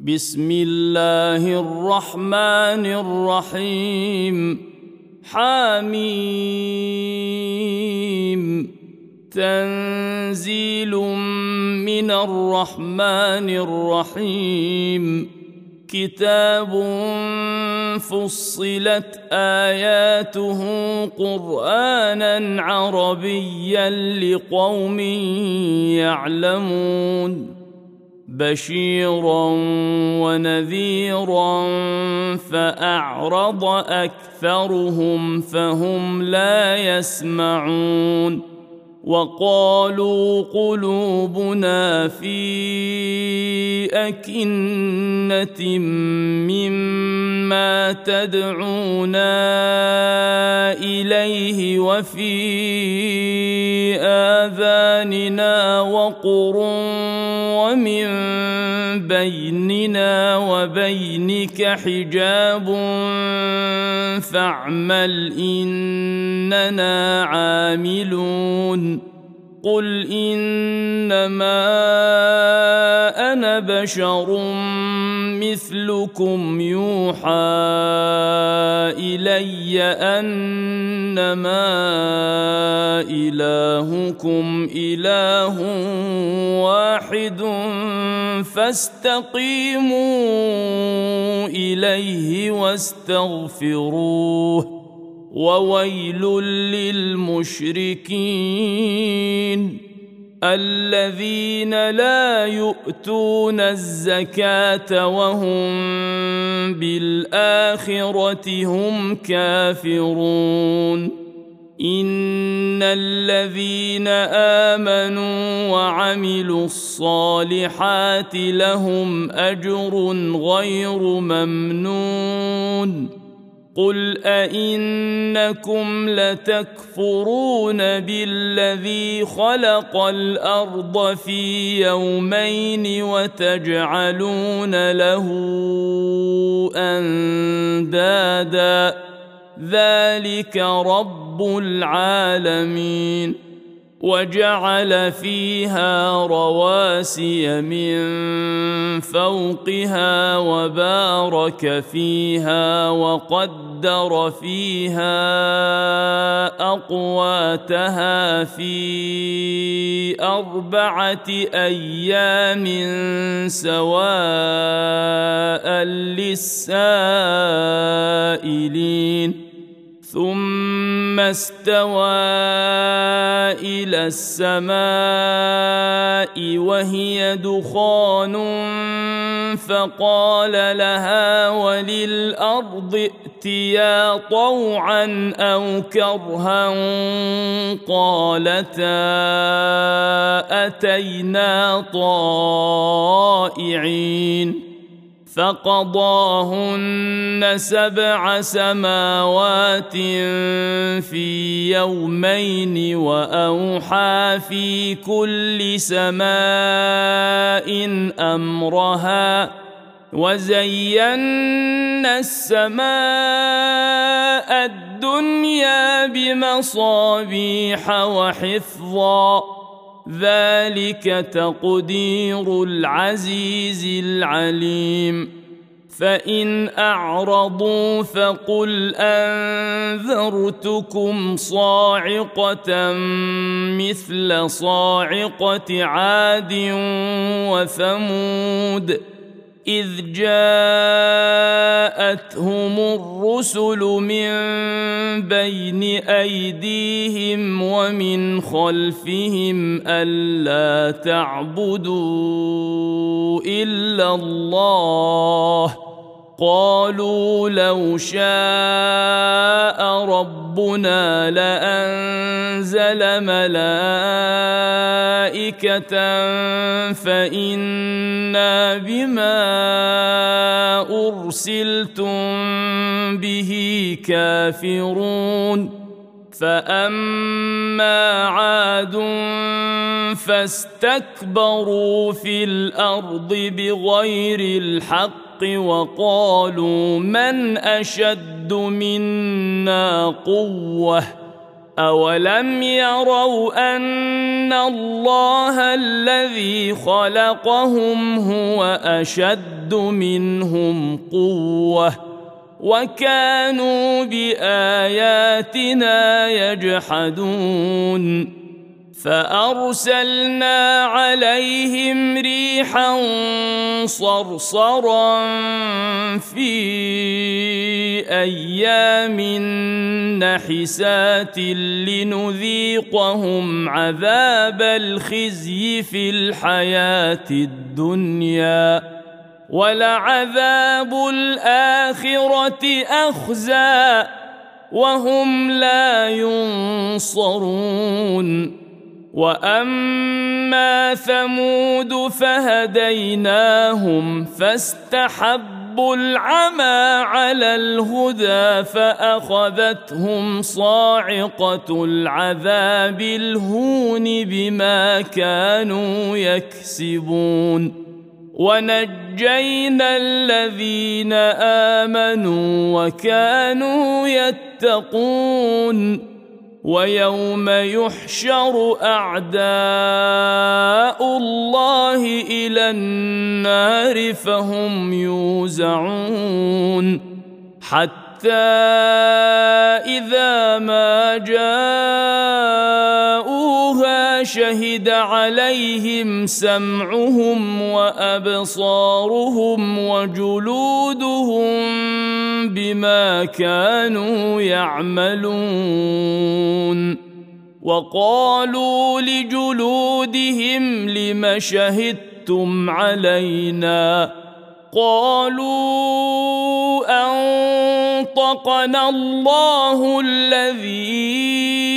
بسم الله الرحمن الرحيم حميم تنزيل من الرحمن الرحيم كتاب فصلت آياته قرآنا عربيا لقوم يعلمون بشيرا ونذيرا فأعرض أكثرهم فهم لا يسمعون وقالوا قلوبنا في أكنة مما تدعونا إليه وفي آذاننا وقر ومن بيننا وبينك حجاب فاعمل إننا عاملون قل إنما أنا بشر مثلكم يوحى إلي أنما إلهكم إله واحد فاستقيموا إليه واستغفروه وويل للمشركين الذين لا يؤتون الزكاة وهم بالآخرة هم كافرون إن الذين آمنوا وعملوا الصالحات لهم أجر غير ممنون قل أئنكم لتكفرون بالذي خلق الأرض في يومين وتجعلون له أندادا ذلك رب العالمين وجعل فيها رواسي من فوقها وبارك فيها وقدر فيها أقواتها في 4 أيام سواء للسائلين ثم استوى إلى السماء وهي دخان فقال لها وللأرض ائتيا طوعا أو كرها قالتا أتينا طائعين فقضاهن 7 سماوات في يومين وأوحى في كل سماء أمرها وزينا السماء الدنيا بمصابيح وحفظا ذلك تقدير العزيز العليم فإن أعرضوا فقل أنذرتكم صاعقة مثل صاعقة عاد وثمود إذ جاءتهم الرسل من بين أيديهم ومن خلفهم ألا تعبدوا إلا الله قالوا لو شاء ربنا لأنزل ملائكة فإنا بما أرسلتم به كافرون فأما عاد فاستكبروا في الأرض بغير الحق وقالوا من أشد منا قوة أولم يروا أن الله الذي خلقهم هو أشد منهم قوة وكانوا بآياتنا يجحدون فأرسلنا عليهم ريحا صرصرا في أيام نحسات لنذيقهم عذاب الخزي في الحياة الدنيا ولعذاب الآخرة أخزى وهم لا ينصرون وأما ثمود فهديناهم فاستحبوا العمى على الهدى فأخذتهم صاعقة العذاب الهون بما كانوا يكسبون ونجينا الذين آمنوا وكانوا يتقون ويوم يحشر أعداء الله إلى النار فهم يوزعون حتى إذا ما جاءوها شهد عليهم سمعهم وأبصارهم وجلودهم بما كانوا يعملون وقالوا لجلودهم لم شهدتم علينا قالوا أنطقنا الله الذي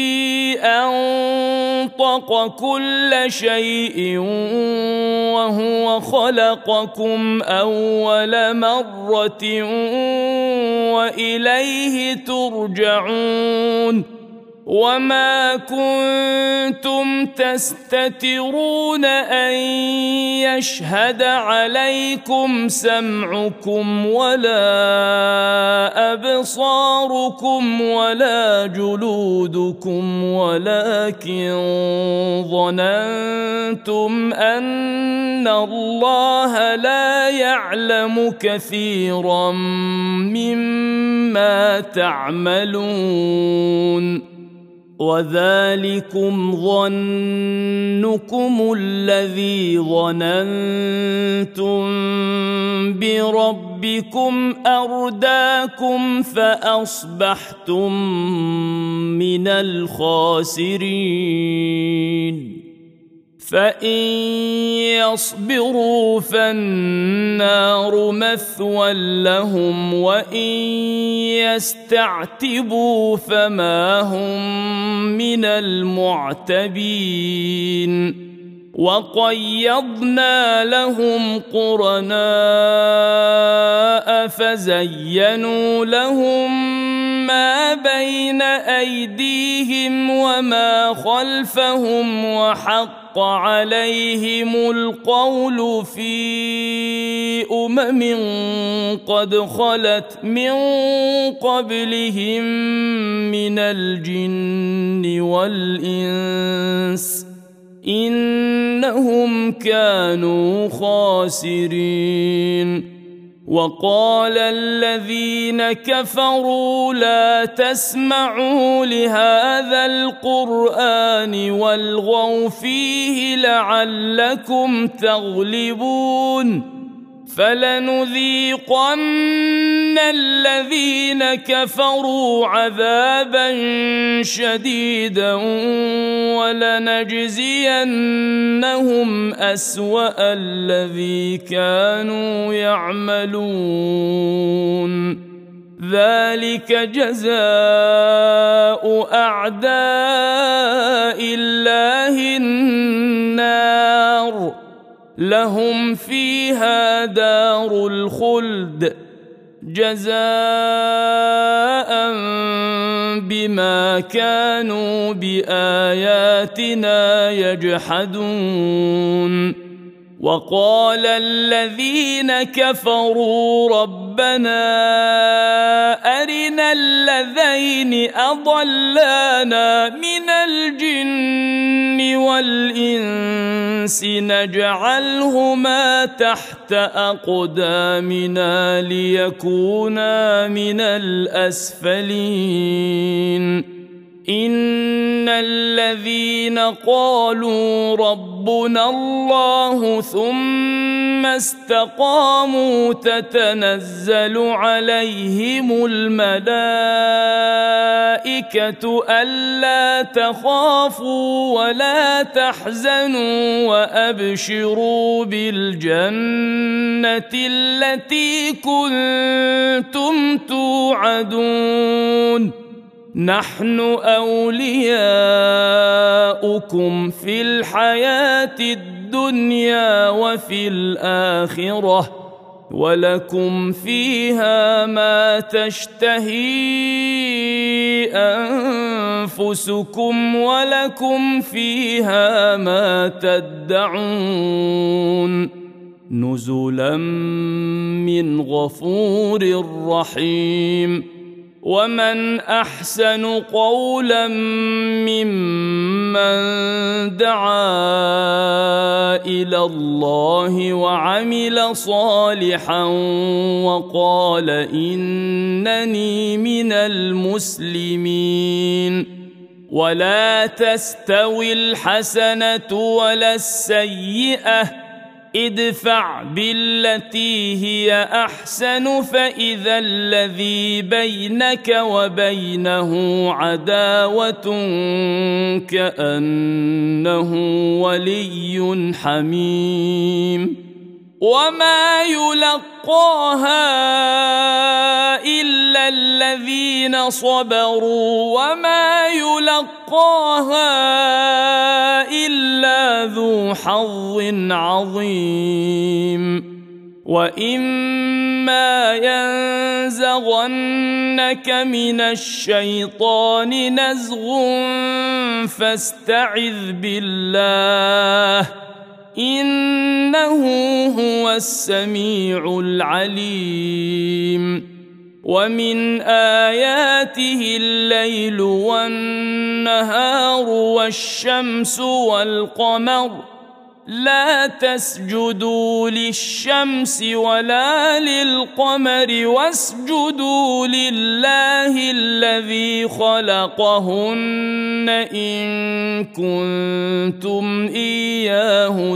أنطق كل شيء وهو خلقكم أول مرة وإليه ترجعون وما كنتم تستترون أن يشهد عليكم سمعكم ولا أبصاركم ولا جلودكم ولكن ظننتم أن الله لا يعلم كثيرا مما تعملون وذلكم ظنكم الذي ظننتم بربكم أرداكم فأصبحتم من الخاسرين فإن يصبروا فالنار مثوى لهم وإن يستعتبوا فما هم من المعتبين وقيضنا لهم قرناء فزينوا لهم ما بين أيديهم وما خلفهم وحق عليهم القول في قد خلت من قبلهم من الجن والإنس إنهم كانوا خاسرين وقال الذين كفروا لا تسمعوا لهذا القرآن والغوا فيه لعلكم تغلبون فلنذيقن الذين كفروا عذابا شديدا ولنجزينهم أسوأ الذي كانوا يعملون ذلك جزاء أعداء الله النار لهم فيها دار الخلد جزاء بما كانوا بآياتنا يجحدون وقال الذين كفروا ربنا أرنا الذين أضلانا من الجن والإنس نجعلهما تحت أقدامنا ليكونا من الأسفلين إن الذين قالوا ربنا الله ثم استقاموا تتنزل عليهم الملائكة ألا تخافوا ولا تحزنوا وأبشروا بالجنة التي كنتم توعدون نحن أولياؤكم في الحياة الدنيا وفي الآخرة ولكم فيها ما تشتهي أنفسكم ولكم فيها ما تدعون نزلا من غفور رحيم ومن أحسن قولا ممن دعا إلى الله وعمل صالحا وقال إنني من المسلمين ولا تستوي الحسنة ولا السيئة ادفع بالتي هي أحسن فإذا الذي بينك وبينه عداوة كأنه ولي حميم وما يلقاها إلا الذين صبروا وما يلقاها إلا ذو حظ عظيم وإما ينزغنك من الشيطان نزغ فاستعذ بالله إنه هو السميع العليم ومن آياته الليل والنهار والشمس والقمر لا تسجدوا للشمس ولا للقمر واسجدوا لله الذي خلقهن إن كنتم إياه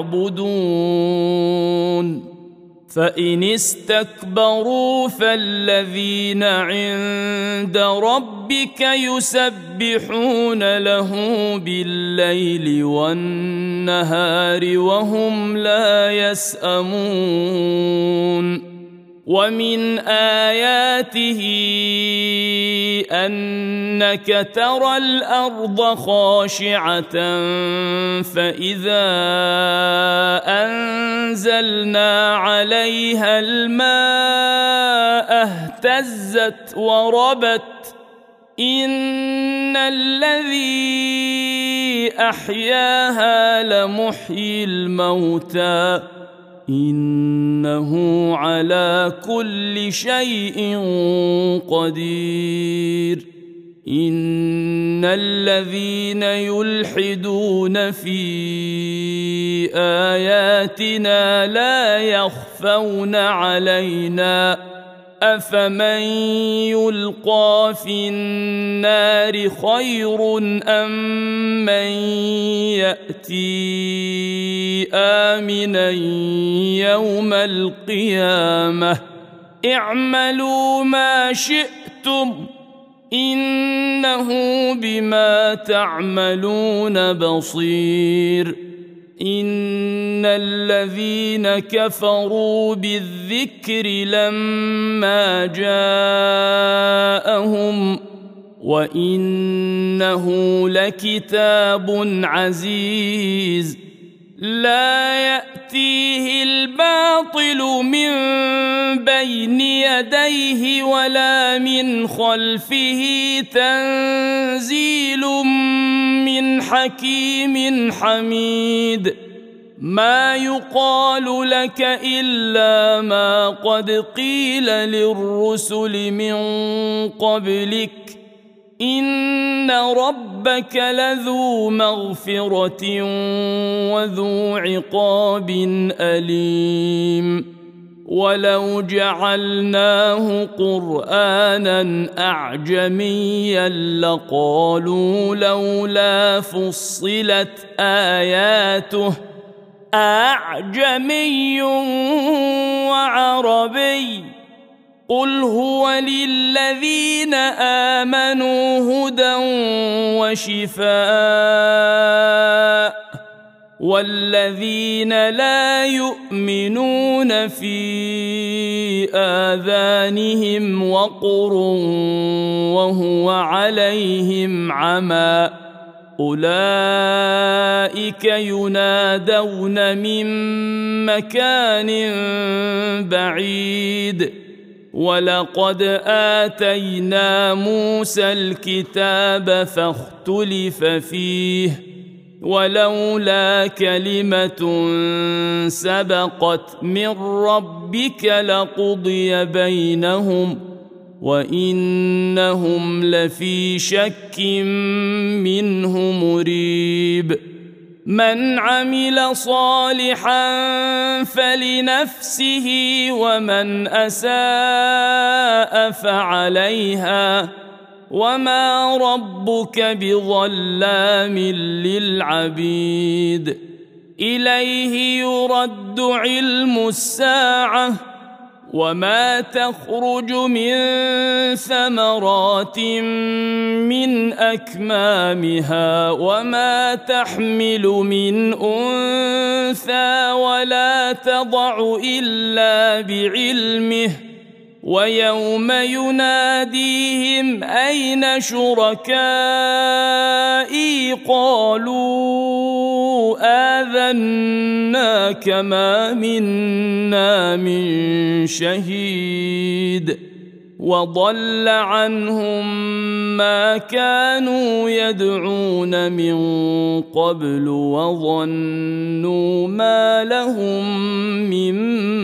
تعبدون فإن استكبروا فالذين عند ربك يسبحون له بالليل والنهار وهم لا يسأمون ومن آياته أنك ترى الأرض خاشعة فإذا أنزلنا عليها الماء اهتزت وربت إن الذي أحياها لمحيي الموتى إنه على كل شيء قدير إن الذين يلحدون في آياتنا لا يخفون علينا أفمن يلقى في النار خير أم من يأتي آمنا يوم القيامة اعملوا ما شئتم إنه بما تعملون بصير إن الذين كفروا بالذكر لما جاءهم وإنه لكتاب عزيز لا يأتيه الباطل من بين يديه ولا من خلفه تنزيل من حكيم حميد ما يقال لك إلا ما قد قيل للرسل من قبلك إن ربك لذو مغفرة وذو عقاب أليم ولو جعلناه قرآنا أعجميا لقالوا لولا فصلت آياته أعجمي وعربي قل هو للذين آمنوا هدى وشفاء والذين لا يؤمنون في آذانهم وقر وهو عليهم عمى أولئك ينادون من مكان بعيد ولقد آتينا موسى الكتاب فاختلف فيه ولولا كلمة سبقت من ربك لقضي بينهم وإنهم لفي شك منه مريب من عمل صالحا فلنفسه ومن أساء فعليها وما ربك بظلام للعبيد إليه يرد علم الساعة وما تخرج من ثمرات من أكمامها وما تحمل من أنثى ولا تضع إلا بعلمه ويوم يناديهم أين شركائي قالوا آذناك ما منا من شهيد وضل عنهم ما كانوا يدعون من قبل وظنوا ما لهم من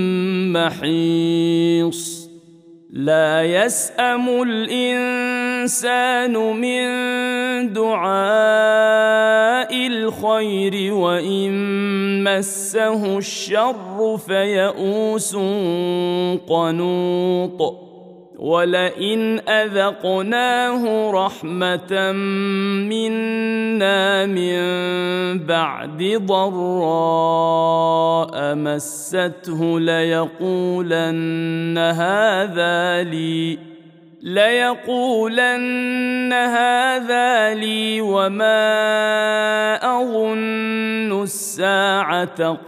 محيص لا يسأم الإنسان من دعاء الخير وإن مسه الشر فيئوس قنوط ولئن أذقناه رحمة منا من بعد ضراء مسته ليقولن هذا لي وما أظن الساعة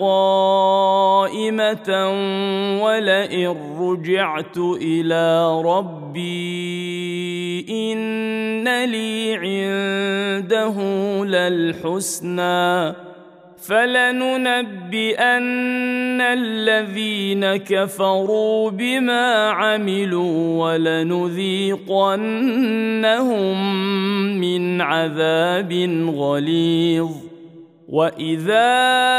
قائمة ولئن رجعت إلى ربي إن لي عنده للحسنى فلننبئن الذين كفروا بما عملوا ولنذيقنهم من عذاب غليظ وإذا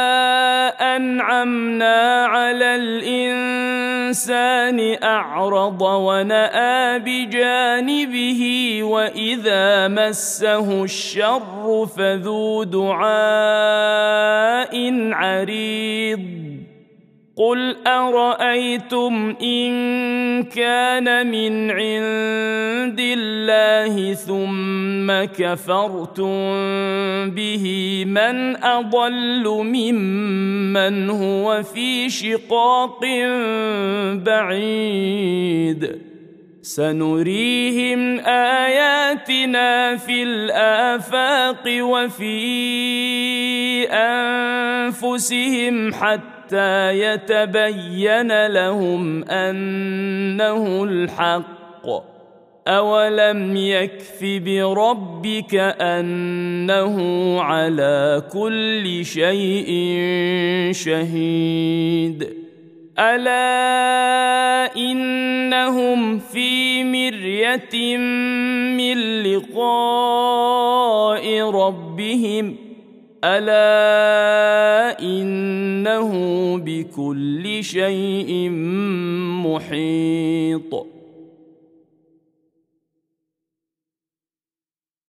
أنعمنا على الإنسان أعرض ونأى بجانبه وإذا مسه الشر فذو دعاء عريض قل أرأيتم إن كان من عند الله ثم كفرتم به من أضل ممن هو في شقاق بعيد سنريهم آياتنا في الآفاق وفي أنفسهم حتى يتبين لهم أنه الحق أولم يكف بربك أنه على كل شيء شهيد ألا إنهم في مرية من لقاء ربهم الا انه بكل شيء محيط.